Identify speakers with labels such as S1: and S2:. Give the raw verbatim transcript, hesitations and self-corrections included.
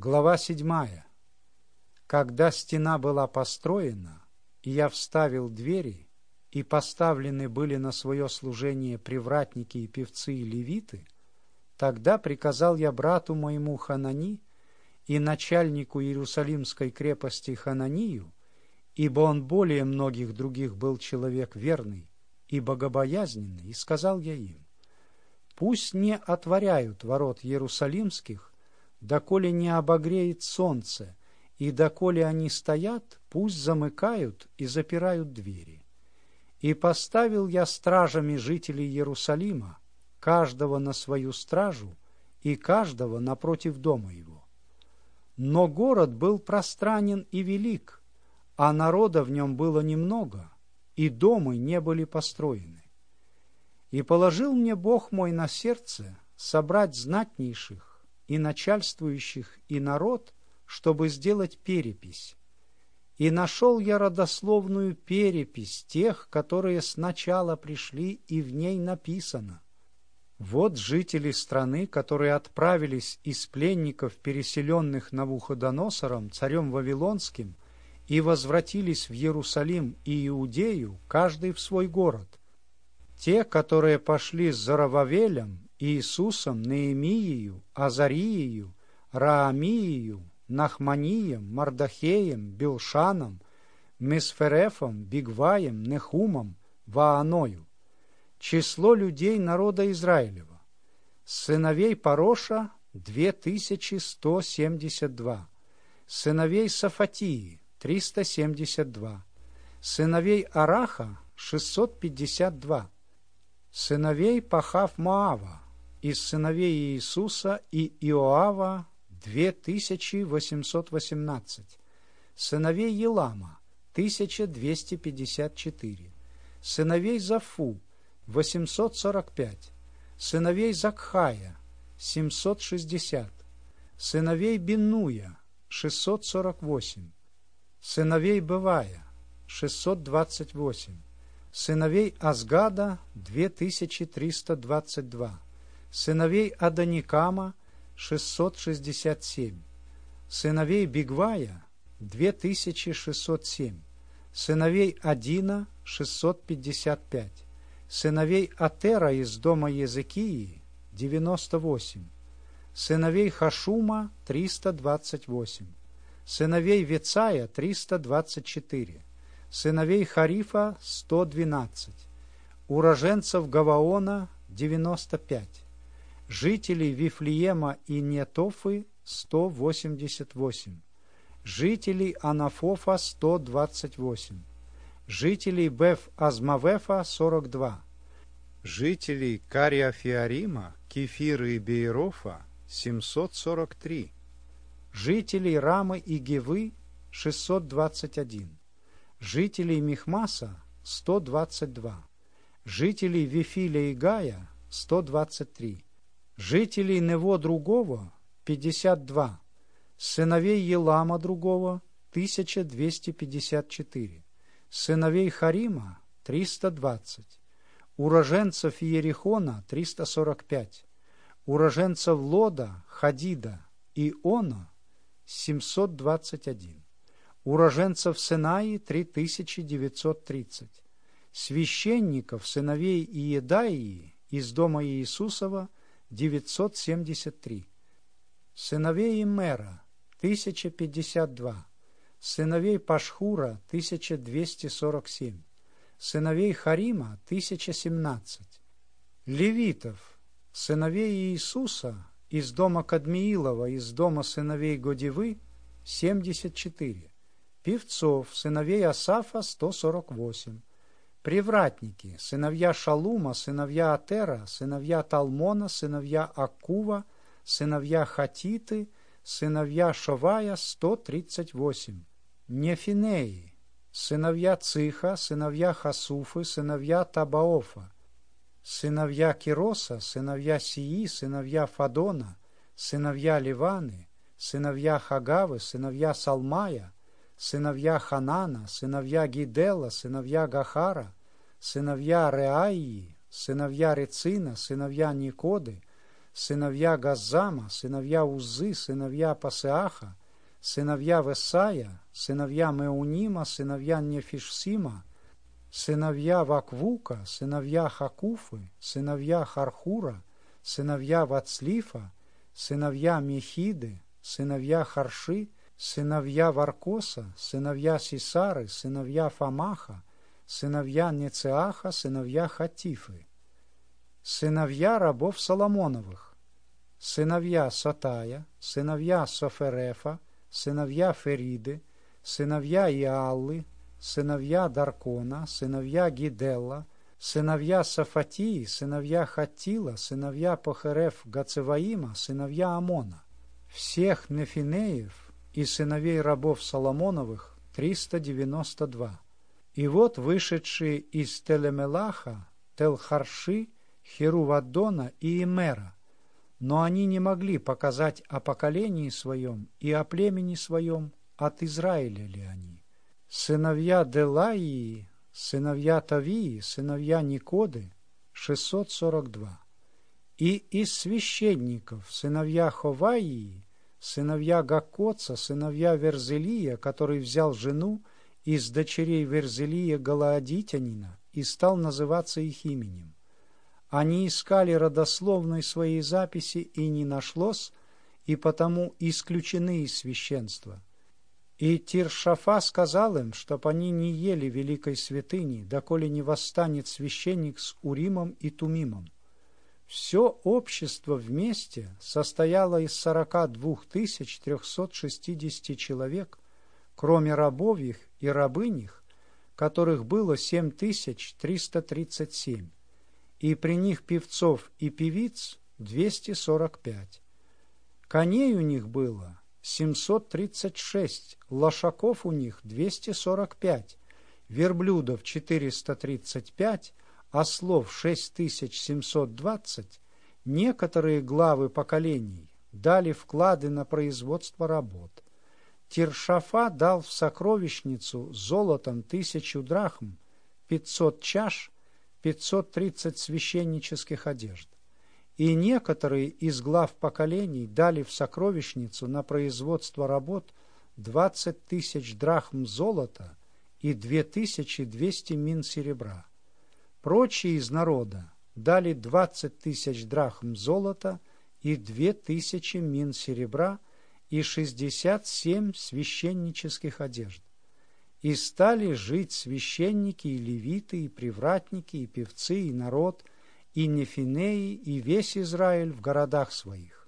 S1: Глава седьмая. Когда стена была построена, и я вставил двери, и поставлены были на свое служение привратники и певцы и левиты, тогда приказал я брату моему Ханани и начальнику Иерусалимской крепости Хананию, ибо он более многих других был человек верный и богобоязненный, и сказал я им: пусть не отворяют ворот Иерусалимских, доколе не обогреет солнце, и доколе они стоят, пусть замыкают и запирают двери. И поставил я стражами жителей Иерусалима, каждого на свою стражу и каждого напротив дома его. Но город был пространен и велик, а народа в нем было немного, и дома не были построены. И положил мне Бог мой на сердце собрать знатнейших и начальствующих и народ, чтобы сделать перепись. И нашел я родословную перепись тех, которые сначала пришли, и в ней написано: вот жители страны, которые отправились из пленников, переселенных Навуходоносором, царем Вавилонским, и возвратились в Иерусалим и Иудею, каждый в свой город. Те, которые пошли с Зоровавелем, Иисусом, Неемиею, Азариею, Раамиею, Нахманием, Мардахеем, Билшаном, Месферефом, Бигваем, Нехумом, Вааною. Число людей народа Израилева. Сыновей Пароша — две тысячи сто семьдесят два. Сыновей Сафатии — триста семьдесят два. Сыновей Араха — шестьсот пятьдесят два. Сыновей Пахав-Моава из сыновей Иисуса и Иоава — две тысячи восемьсот восемнадцать. Сыновей Елама — тысяча двести пятьдесят четыре. Сыновей Зафу — восемьсот сорок пять. Сыновей Закхая — семьсот шестьдесят. Сыновей Биннуя — шестьсот сорок восемь. Сыновей Бывая — шестьсот двадцать восемь. Сыновей Азгада — две тысячи триста двадцать два. Сыновей Адоникама — шестьсот шестьдесят семь. Сыновей Бигвая — две тысячи шестьсот семь. Сыновей Адина — шестьсот пятьдесят пять. Сыновей Атера из дома Езекии — девяносто восемь. Сыновей Хашума — триста двадцать восемь. Сыновей Вецая — триста двадцать четыре. Сыновей Харифа — сто двенадцать. Уроженцев Гаваона — девяносто пять. Жителей Вифлеема и Нетофы — сто восемьдесят восемь. Жителей Анафофа — сто двадцать восемь. Жителей Беф-Азмавефа — сорок два. Жителей Кариафиарима, Кефира и Бейрофа — семьсот сорок три. Жителей Рамы и Гевы — шестьсот двадцать один. Жителей Михмаса — сто двадцать два. Жителей Вифиля и Гая — сто двадцать три. Жителей Нево другого — пятьдесят два. Сыновей Елама другого — тысяча двести пятьдесят четыре. Сыновей Харима — триста двадцать. Уроженцев Иерихона — триста сорок пять. Уроженцев Лода, Хадида и Она — семьсот двадцать один. Уроженцев Синаи — три тысячи девятьсот тридцать. Священников, сыновей Иедаии из дома Иисусова — девятьсот семьдесят три. Сыновей Иммера — тысяча пятьдесят два. Сыновей Пашхура — тысяча двести сорок семь. Сыновей Харима — тысяча семнадцать. Левитов, сыновей Иисуса из дома Кадмиилова, из дома сыновей Годевы — семьдесят четыре. Певцов, сыновей Асафа — сто сорок восемь. Привратники, сыновья Шалума, сыновья Атера, сыновья Талмона, сыновья Акува, сыновья Хатиты, сыновья Шовая — сто тридцать восемь. Нефинеи, сыновья Циха, сыновья Хасуфы, сыновья Табаофа, сыновья Кироса, сыновья Сии, сыновья Фадона, сыновья Ливаны, сыновья Хагавы, сыновья Салмая, сыновья Ханана, сыновья Гидела, сыновья Гахара, сыновья Реаии, сыновья Рецина, сыновья Никоды, сыновья Газзама, сыновья Узы, сыновья Пасеаха, сыновья Весая, сыновья Меунима, сыновья Нефишсима, сыновья Ваквука, сыновья Хакуфы, сыновья Хархура, сыновья Вацлифа, сыновья Мехиды, сыновья Харши, сыновья Варкоса, сыновья Сисары, сыновья Фамаха, сыновья Нецеаха, сыновья Хатифы, сыновья рабов Соломоновых, сыновья Сатая, сыновья Соферефа, сыновья Фериды, сыновья Иаллы, сыновья Даркона, сыновья Гиделла, сыновья Сафатии, сыновья Хаттила, сыновья Похереф Гацеваима, сыновья Амона, всех Нефинеев и сыновей рабов Соломоновых триста девяносто два. И вот вышедшие из Телемелаха, Телхарши, Херуваддона и Имера, но они не могли показать о поколении своем и о племени своем, от Израиля ли они. Сыновья Делаии, сыновья Тавии, сыновья Никоды, шестьсот сорок два. И из священников сыновья Ховаии, сыновья Гакоца, сыновья Верзелия, который взял жену из дочерей Верзелия Галаадитянина и стал называться их именем. Они искали родословной своей записи, и не нашлось, и потому исключены из священства. И Тиршафа сказал им, чтоб они не ели великой святыни, доколе не восстанет священник с Уримом и Тумимом. Все общество вместе состояло из сорока двух тысяч трехсот шестидесяти человек, кроме рабов их и рабынь, которых было семь тысяч триста тридцать семь, и при них певцов и певиц двести сорок пять. Коней у них было семьсот тридцать шесть, лошаков у них двести сорок пять, верблюдов четыреста тридцать пять, ослов шесть тысяч семьсот двадцать. Некоторые главы поколений дали вклады на производство работ. Тиршафа дал в сокровищницу золотом тысячу драхм, пятьсот чаш, пятьсот тридцать священнических одежд. И некоторые из глав поколений дали в сокровищницу на производство работ двадцать тысяч драхм золота и две тысячи двести мин серебра. Прочие из народа дали двадцать тысяч драхм золота и две тысячи мин серебра и шестьдесят семь священнических одежд. И стали жить священники и левиты, и привратники, и певцы, и народ, и нефинеи, и весь Израиль в городах своих.